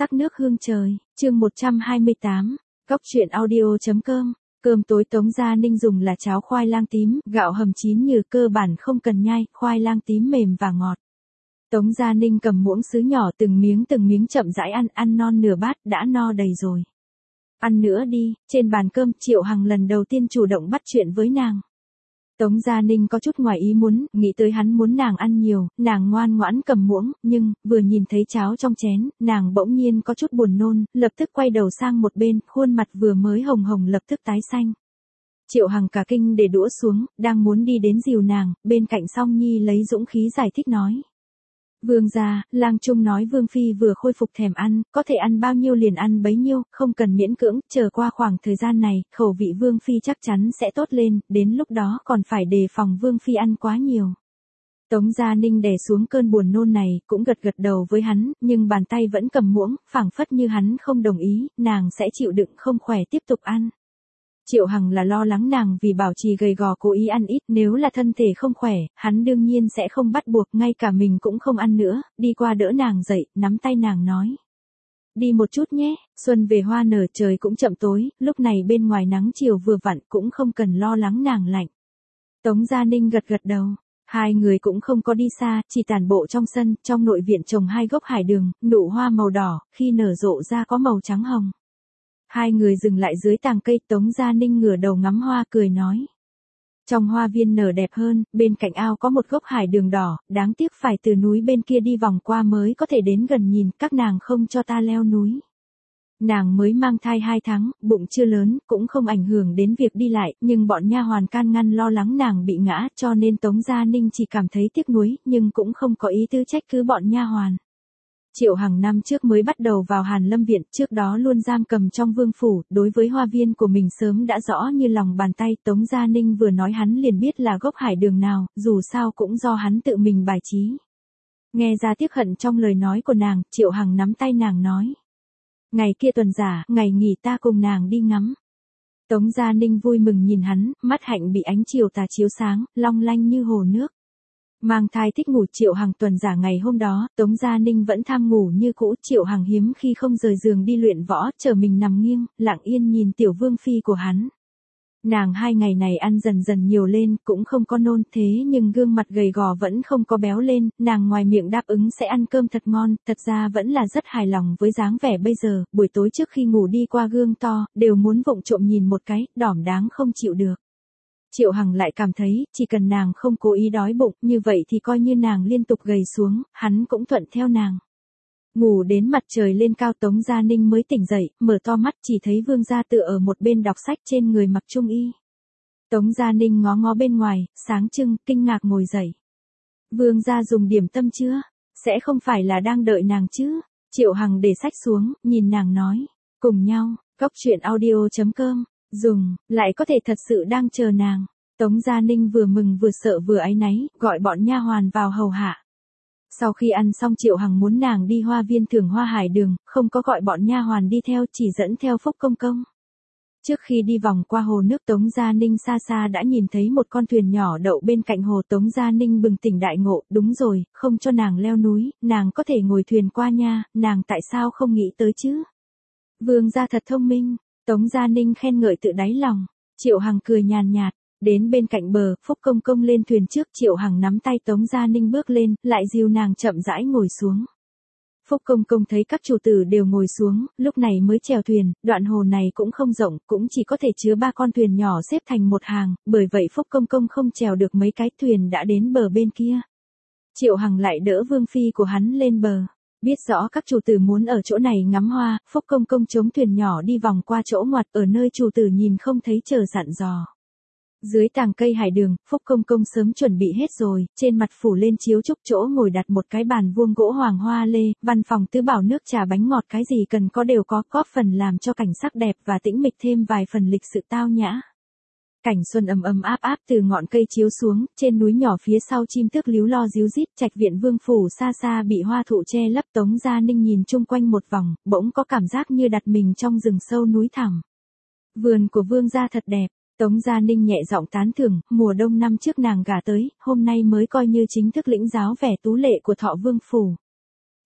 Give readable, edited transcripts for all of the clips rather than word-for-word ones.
Sắc nước hương trời, chương 128, Cóc truyện audio.com. Cơm tối Tống Gia Ninh dùng là cháo khoai lang tím, gạo hầm chín như cơ bản không cần nhai, khoai lang tím mềm và ngọt. Tống Gia Ninh cầm muỗng sứ nhỏ từng miếng chậm rãi ăn non nửa bát đã no đầy rồi. Ăn nữa đi, trên bàn cơm Triệu Hằng lần đầu tiên chủ động bắt chuyện với nàng. Tống Gia Ninh có chút ngoài ý muốn, nghĩ tới hắn muốn nàng ăn nhiều, nàng ngoan ngoãn cầm muỗng, nhưng, vừa nhìn thấy cháo trong chén, nàng bỗng nhiên có chút buồn nôn, lập tức quay đầu sang một bên, khuôn mặt vừa mới hồng hồng lập tức tái xanh. Triệu Hằng cả kinh để đũa xuống, đang muốn đi đến dìu nàng, bên cạnh Song Nhi lấy dũng khí giải thích nói. Vương gia, lang trung nói Vương Phi vừa khôi phục thèm ăn, có thể ăn bao nhiêu liền ăn bấy nhiêu, không cần miễn cưỡng, chờ qua khoảng thời gian này, khẩu vị Vương Phi chắc chắn sẽ tốt lên, đến lúc đó còn phải đề phòng Vương Phi ăn quá nhiều. Tống Gia Ninh đè xuống cơn buồn nôn này, cũng gật đầu với hắn, nhưng bàn tay vẫn cầm muỗng, phảng phất như hắn không đồng ý, nàng sẽ chịu đựng không khỏe tiếp tục ăn. Triệu Hằng là lo lắng nàng vì bảo trì gầy gò cố ý ăn ít, nếu là thân thể không khỏe, hắn đương nhiên sẽ không bắt buộc, ngay cả mình cũng không ăn nữa, đi qua đỡ nàng dậy, nắm tay nàng nói. Đi một chút nhé, xuân về hoa nở trời cũng chậm tối, lúc này bên ngoài nắng chiều vừa vặn cũng không cần lo lắng nàng lạnh. Tống Gia Ninh gật đầu. Hai người cũng không có đi xa, chỉ tản bộ trong sân, trong nội viện trồng hai gốc hải đường, nụ hoa màu đỏ, khi nở rộ ra có màu trắng hồng. Hai người dừng lại dưới tàng cây, Tống Gia Ninh ngửa đầu ngắm hoa cười nói. Trong hoa viên nở đẹp hơn, bên cạnh ao có một gốc hải đường đỏ, đáng tiếc phải từ núi bên kia đi vòng qua mới có thể đến gần nhìn, các nàng không cho ta leo núi. Nàng mới mang thai 2 tháng, bụng chưa lớn, cũng không ảnh hưởng đến việc đi lại, nhưng bọn nha hoàn can ngăn lo lắng nàng bị ngã, cho nên Tống Gia Ninh chỉ cảm thấy tiếc nuối, nhưng cũng không có ý tư trách cứ bọn nha hoàn. Triệu Hằng năm trước mới bắt đầu vào Hàn Lâm Viện, trước đó luôn giam cầm trong vương phủ, đối với hoa viên của mình sớm đã rõ như lòng bàn tay, Tống Gia Ninh vừa nói hắn liền biết là gốc hải đường nào, dù sao cũng do hắn tự mình bài trí. Nghe ra tiếc hận trong lời nói của nàng, Triệu Hằng nắm tay nàng nói. Ngày kia tuần giả, ngày nghỉ ta cùng nàng đi ngắm. Tống Gia Ninh vui mừng nhìn hắn, mắt hạnh bị ánh chiều tà chiếu sáng, long lanh như hồ nước. Mang thai thích ngủ Triệu Hằng tuần giả ngày hôm đó, Tống Gia Ninh vẫn tham ngủ như cũ, Triệu Hằng hiếm khi không rời giường đi luyện võ, chờ mình nằm nghiêng, lặng yên nhìn tiểu vương phi của hắn. Nàng 2 ngày này ăn dần nhiều lên, cũng không có nôn thế nhưng gương mặt gầy gò vẫn không có béo lên, nàng ngoài miệng đáp ứng sẽ ăn cơm thật ngon, thật ra vẫn là rất hài lòng với dáng vẻ bây giờ, buổi tối trước khi ngủ đi qua gương to, đều muốn vụng trộm nhìn một cái, đỏm đáng không chịu được. Triệu Hằng lại cảm thấy, chỉ cần nàng không cố ý đói bụng, như vậy thì coi như nàng liên tục gầy xuống, hắn cũng thuận theo nàng. Ngủ đến mặt trời lên cao Tống Gia Ninh mới tỉnh dậy, mở to mắt chỉ thấy Vương gia tựa ở một bên đọc sách trên người mặc trung y. Tống Gia Ninh ngó bên ngoài, sáng trưng, kinh ngạc ngồi dậy. Vương gia dùng điểm tâm chưa? Sẽ không phải là đang đợi nàng chứ? Triệu Hằng để sách xuống, nhìn nàng nói. Cùng nhau, Cóc truyện audio.com. Dùng, lại có thể thật sự đang chờ nàng. Tống Gia Ninh vừa mừng vừa sợ vừa áy náy, gọi bọn nha hoàn vào hầu hạ. Sau khi ăn xong Triệu Hằng muốn nàng đi hoa viên thưởng hoa hải đường, không có gọi bọn nha hoàn đi theo, chỉ dẫn theo Phúc Công Công. Trước khi đi vòng qua hồ nước Tống Gia Ninh xa đã nhìn thấy một con thuyền nhỏ đậu bên cạnh hồ. Tống Gia Ninh bừng tỉnh đại ngộ, đúng rồi, không cho nàng leo núi, nàng có thể ngồi thuyền qua nha, nàng tại sao không nghĩ tới chứ? Vương gia thật thông minh, Tống Gia Ninh khen ngợi tự đáy lòng. Triệu Hằng cười nhàn nhạt. Đến bên cạnh bờ, Phúc Công Công lên thuyền trước, Triệu Hằng nắm tay Tống Gia Ninh bước lên, lại dìu nàng chậm rãi ngồi xuống. Phúc Công Công thấy các chủ tử đều ngồi xuống, lúc này mới chèo thuyền, đoạn hồ này cũng không rộng, cũng chỉ có thể chứa 3 con thuyền nhỏ xếp thành một hàng, bởi vậy Phúc Công Công không chèo được mấy cái, thuyền đã đến bờ bên kia. Triệu Hằng lại đỡ Vương Phi của hắn lên bờ. Biết rõ các chủ tử muốn ở chỗ này ngắm hoa, Phúc Công Công chống thuyền nhỏ đi vòng qua chỗ ngoặt ở nơi chủ tử nhìn không thấy chờ dặn dò. Dưới tàng cây hải đường, Phúc Công Công sớm chuẩn bị hết rồi, trên mặt phủ lên chiếu trúc, chỗ ngồi đặt một cái bàn vuông gỗ hoàng hoa lê, văn phòng tứ bảo nước trà bánh ngọt cái gì cần có đều có, góp phần làm cho cảnh sắc đẹp và tĩnh mịch thêm vài phần lịch sự tao nhã. Cảnh xuân ấm áp từ ngọn cây chiếu xuống, trên núi nhỏ phía sau chim tước líu lo ríu rít, trạch viện vương phủ xa bị hoa thụ che lấp. Tống Gia Ninh nhìn chung quanh một vòng, bỗng có cảm giác như đặt mình trong rừng sâu núi thẳm. Vườn của vương gia thật đẹp. Tống Gia Ninh nhẹ giọng tán thưởng, mùa đông năm trước nàng gả tới, hôm nay mới coi như chính thức lĩnh giáo vẻ tú lệ của Thọ Vương phủ.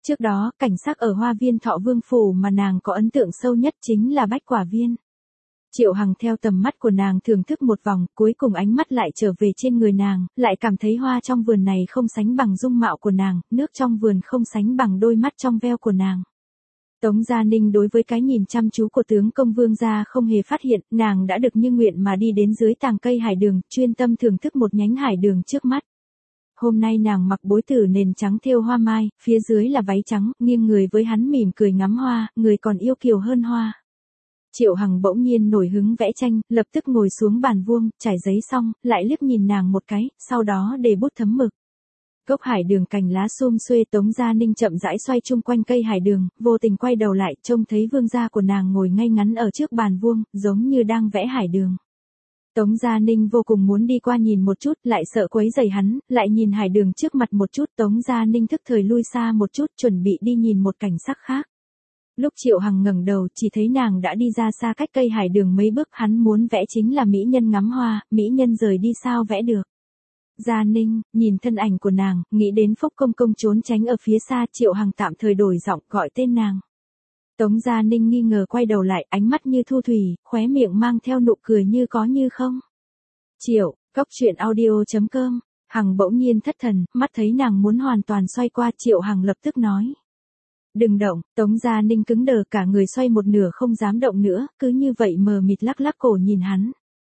Trước đó, cảnh sắc ở Hoa Viên Thọ Vương Phủ mà nàng có ấn tượng sâu nhất chính là Bách Quả Viên. Triệu Hằng theo tầm mắt của nàng thưởng thức một vòng, cuối cùng ánh mắt lại trở về trên người nàng, lại cảm thấy hoa trong vườn này không sánh bằng dung mạo của nàng, nước trong vườn không sánh bằng đôi mắt trong veo của nàng. Tống Gia Ninh đối với cái nhìn chăm chú của tướng công Vương gia không hề phát hiện, nàng đã được như nguyện mà đi đến dưới tàng cây hải đường, chuyên tâm thưởng thức một nhánh hải đường trước mắt. Hôm nay nàng mặc bối tử nền trắng thêu hoa mai, phía dưới là váy trắng, nghiêng người với hắn mỉm cười ngắm hoa, người còn yêu kiều hơn hoa. Triệu Hằng bỗng nhiên nổi hứng vẽ tranh, lập tức ngồi xuống bàn vuông, trải giấy xong, lại liếc nhìn nàng một cái, sau đó để bút thấm mực. Gốc hải đường cành lá sum xuê. Tống Gia Ninh chậm rãi xoay chung quanh cây hải đường, vô tình quay đầu lại, trông thấy vương gia của nàng ngồi ngay ngắn ở trước bàn vuông, giống như đang vẽ hải đường. Tống Gia Ninh vô cùng muốn đi qua nhìn một chút, lại sợ quấy rầy hắn, lại nhìn hải đường trước mặt một chút. Tống Gia Ninh thức thời lui xa một chút, chuẩn bị đi nhìn một cảnh sắc khác. Lúc Triệu Hằng ngẩng đầu, chỉ thấy nàng đã đi ra xa cách cây hải đường mấy bước. Hắn muốn vẽ chính là mỹ nhân ngắm hoa, mỹ nhân rời đi sao vẽ được. Gia Ninh, nhìn thân ảnh của nàng, nghĩ đến Phúc Công Công trốn tránh ở phía xa. Triệu Hằng tạm thời đổi giọng, gọi tên nàng. Tống Gia Ninh nghi ngờ quay đầu lại, ánh mắt như thu thủy, khóe miệng mang theo nụ cười như có như không. Triệu, Cốc.audio.com. Hằng bỗng nhiên thất thần, mắt thấy nàng muốn hoàn toàn xoay qua. Triệu Hằng lập tức nói. Đừng động. Tống Gia Ninh cứng đờ cả người, xoay một nửa không dám động nữa, cứ như vậy mờ mịt lắc lắc cổ nhìn hắn.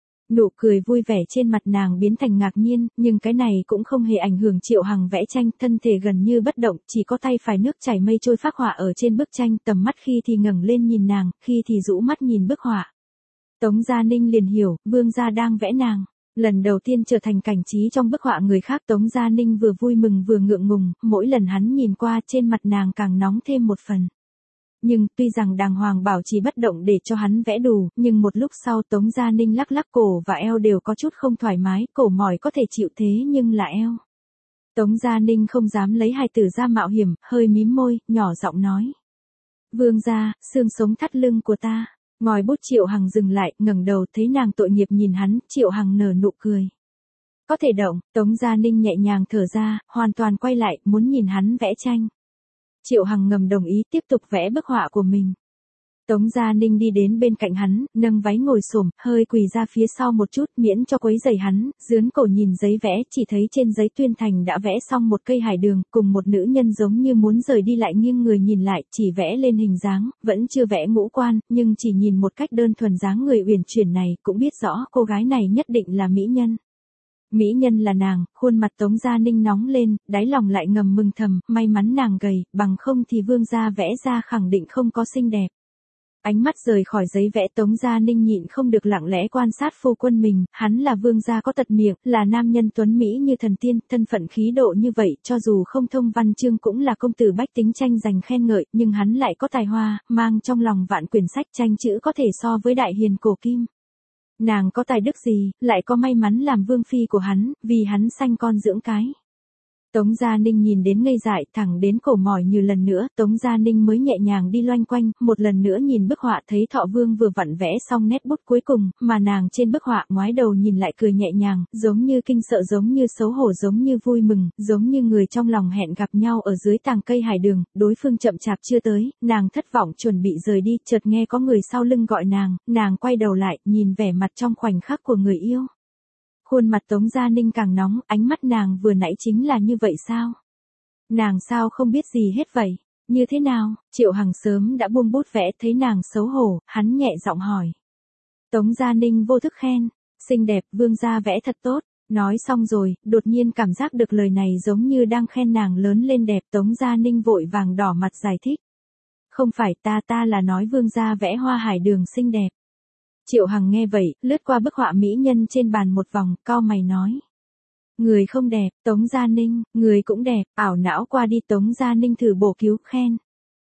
Nụ cười vui vẻ trên mặt nàng biến thành ngạc nhiên, nhưng cái này cũng không hề ảnh hưởng Triệu Hằng vẽ tranh, thân thể gần như bất động, chỉ có tay phải nước chảy mây trôi phác họa ở trên bức tranh, tầm mắt khi thì ngẩng lên nhìn nàng, khi thì rũ mắt nhìn bức họa. Tống Gia Ninh liền hiểu, vương gia đang vẽ nàng. Lần đầu tiên trở thành cảnh trí trong bức họa người khác. Tống Gia Ninh vừa vui mừng vừa ngượng ngùng, mỗi lần hắn nhìn qua trên mặt nàng càng nóng thêm một phần. Nhưng, tuy rằng đàng hoàng bảo trì bất động để cho hắn vẽ đủ, nhưng một lúc sau Tống Gia Ninh lắc lắc cổ và eo đều có chút không thoải mái, cổ mỏi có thể chịu thế nhưng là eo. Tống Gia Ninh không dám lấy hài tử ra mạo hiểm, hơi mím môi, nhỏ giọng nói. Vương gia, xương sống thắt lưng của ta. Ngòi bút Triệu Hằng dừng lại, ngẩng đầu thấy nàng tội nghiệp nhìn hắn, Triệu Hằng nở nụ cười. Có thể động. Tống Gia Ninh nhẹ nhàng thở ra, hoàn toàn quay lại, muốn nhìn hắn vẽ tranh. Triệu Hằng ngầm đồng ý tiếp tục vẽ bức họa của mình. Tống Gia Ninh đi đến bên cạnh hắn, nâng váy ngồi xổm, hơi quỳ ra phía sau một chút miễn cho quấy rầy hắn, dướn cổ nhìn giấy vẽ, chỉ thấy trên giấy tuyên thành đã vẽ xong một cây hải đường, cùng một nữ nhân giống như muốn rời đi lại nghiêng người nhìn lại, chỉ vẽ lên hình dáng, vẫn chưa vẽ ngũ quan, nhưng chỉ nhìn một cách đơn thuần dáng người uyển chuyển này, cũng biết rõ cô gái này nhất định là mỹ nhân. Mỹ nhân là nàng. Khuôn mặt Tống Gia Ninh nóng lên, đáy lòng lại ngầm mừng thầm, may mắn nàng gầy, bằng không thì vương gia vẽ ra khẳng định không có xinh đẹp. Ánh mắt rời khỏi giấy vẽ, Tống Gia Ninh nhịn không được lặng lẽ quan sát phu quân mình, hắn là vương gia có tật miệng, là nam nhân tuấn Mỹ như thần tiên, thân phận khí độ như vậy, cho dù không thông văn chương cũng là công tử bách tính tranh giành khen ngợi, nhưng hắn lại có tài hoa, mang trong lòng vạn quyển sách tranh chữ có thể so với đại hiền cổ kim. Nàng có tài đức gì, lại có may mắn làm vương phi của hắn, vì hắn sanh con dưỡng cái. Tống Gia Ninh nhìn đến ngây dại, thẳng đến cổ mỏi như lần nữa, Tống Gia Ninh mới nhẹ nhàng đi loanh quanh, một lần nữa nhìn bức họa thấy Thọ Vương vừa vặn vẽ xong nét bút cuối cùng, mà nàng trên bức họa ngoái đầu nhìn lại cười nhẹ nhàng, giống như kinh sợ giống như xấu hổ giống như vui mừng, giống như người trong lòng hẹn gặp nhau ở dưới tàng cây hải đường, đối phương chậm chạp chưa tới, nàng thất vọng chuẩn bị rời đi, chợt nghe có người sau lưng gọi nàng quay đầu lại, nhìn vẻ mặt trong khoảnh khắc của người yêu. Khuôn mặt Tống Gia Ninh càng nóng, ánh mắt nàng vừa nãy chính là như vậy sao? Nàng sao không biết gì hết vậy? Như thế nào? Triệu Hằng sớm đã buông bút vẽ, thấy nàng xấu hổ, hắn nhẹ giọng hỏi. Tống Gia Ninh vô thức khen, xinh đẹp, vương gia vẽ thật tốt. Nói xong rồi, đột nhiên cảm giác được lời này giống như đang khen nàng lớn lên đẹp. Tống Gia Ninh vội vàng đỏ mặt giải thích. Không phải, ta là nói vương gia vẽ hoa hải đường xinh đẹp. Triệu Hằng nghe vậy, lướt qua bức họa mỹ nhân trên bàn một vòng, cau mày nói. Người không đẹp. Tống Gia Ninh, người cũng đẹp. Ảo não qua đi. Tống Gia Ninh thử bổ cứu khen.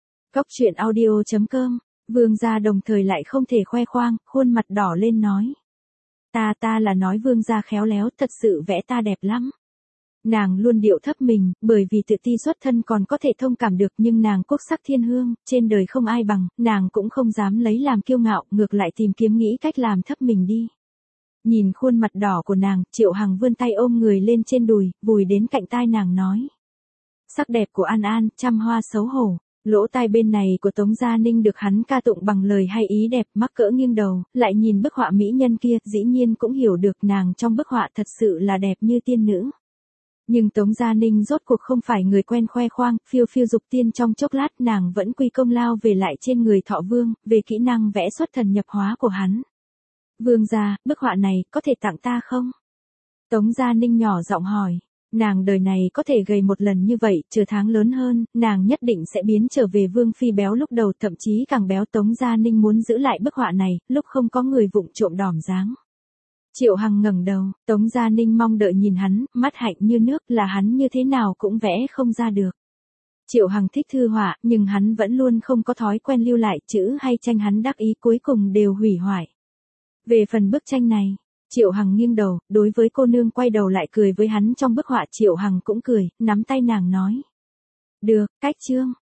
Cốc.audio.com. Vương gia đồng thời lại không thể khoe khoang, khuôn mặt đỏ lên nói. Ta là nói vương gia khéo léo, thật sự vẽ ta đẹp lắm. Nàng luôn điệu thấp mình, bởi vì tự ti xuất thân còn có thể thông cảm được, nhưng nàng quốc sắc thiên hương, trên đời không ai bằng, nàng cũng không dám lấy làm kiêu ngạo, ngược lại tìm kiếm nghĩ cách làm thấp mình đi. Nhìn khuôn mặt đỏ của nàng, Triệu Hằng vươn tay ôm người lên trên đùi, vùi đến cạnh tai nàng nói. Sắc đẹp của An An, trăm hoa xấu hổ. Lỗ tai bên này của Tống Gia Ninh được hắn ca tụng bằng lời hay ý đẹp, mắc cỡ nghiêng đầu, lại nhìn bức họa mỹ nhân kia, dĩ nhiên cũng hiểu được nàng trong bức họa thật sự là đẹp như tiên nữ. Nhưng Tống Gia Ninh rốt cuộc không phải người quen khoe khoang, phiêu phiêu dục tiên trong chốc lát nàng vẫn quy công lao về lại trên người Thọ Vương, về kỹ năng vẽ xuất thần nhập hóa của hắn. Vương gia, bức họa này có thể tặng ta không? Tống Gia Ninh nhỏ giọng hỏi. Nàng đời này có thể gầy một lần như vậy, chờ tháng lớn hơn, nàng nhất định sẽ biến trở về vương phi béo lúc đầu, thậm chí càng béo. Tống Gia Ninh muốn giữ lại bức họa này, lúc không có người vụng trộm đỏm dáng. Triệu Hằng ngẩng đầu, Tống Gia Ninh mong đợi nhìn hắn, mắt hạnh như nước, là hắn như thế nào cũng vẽ không ra được. Triệu Hằng thích thư họa, nhưng hắn vẫn luôn không có thói quen lưu lại chữ hay tranh, hắn đắc ý cuối cùng đều hủy hoại. Về phần bức tranh này, Triệu Hằng nghiêng đầu, đối với cô nương quay đầu lại cười với hắn trong bức họa. Triệu Hằng cũng cười, nắm tay nàng nói. Được, cách chương.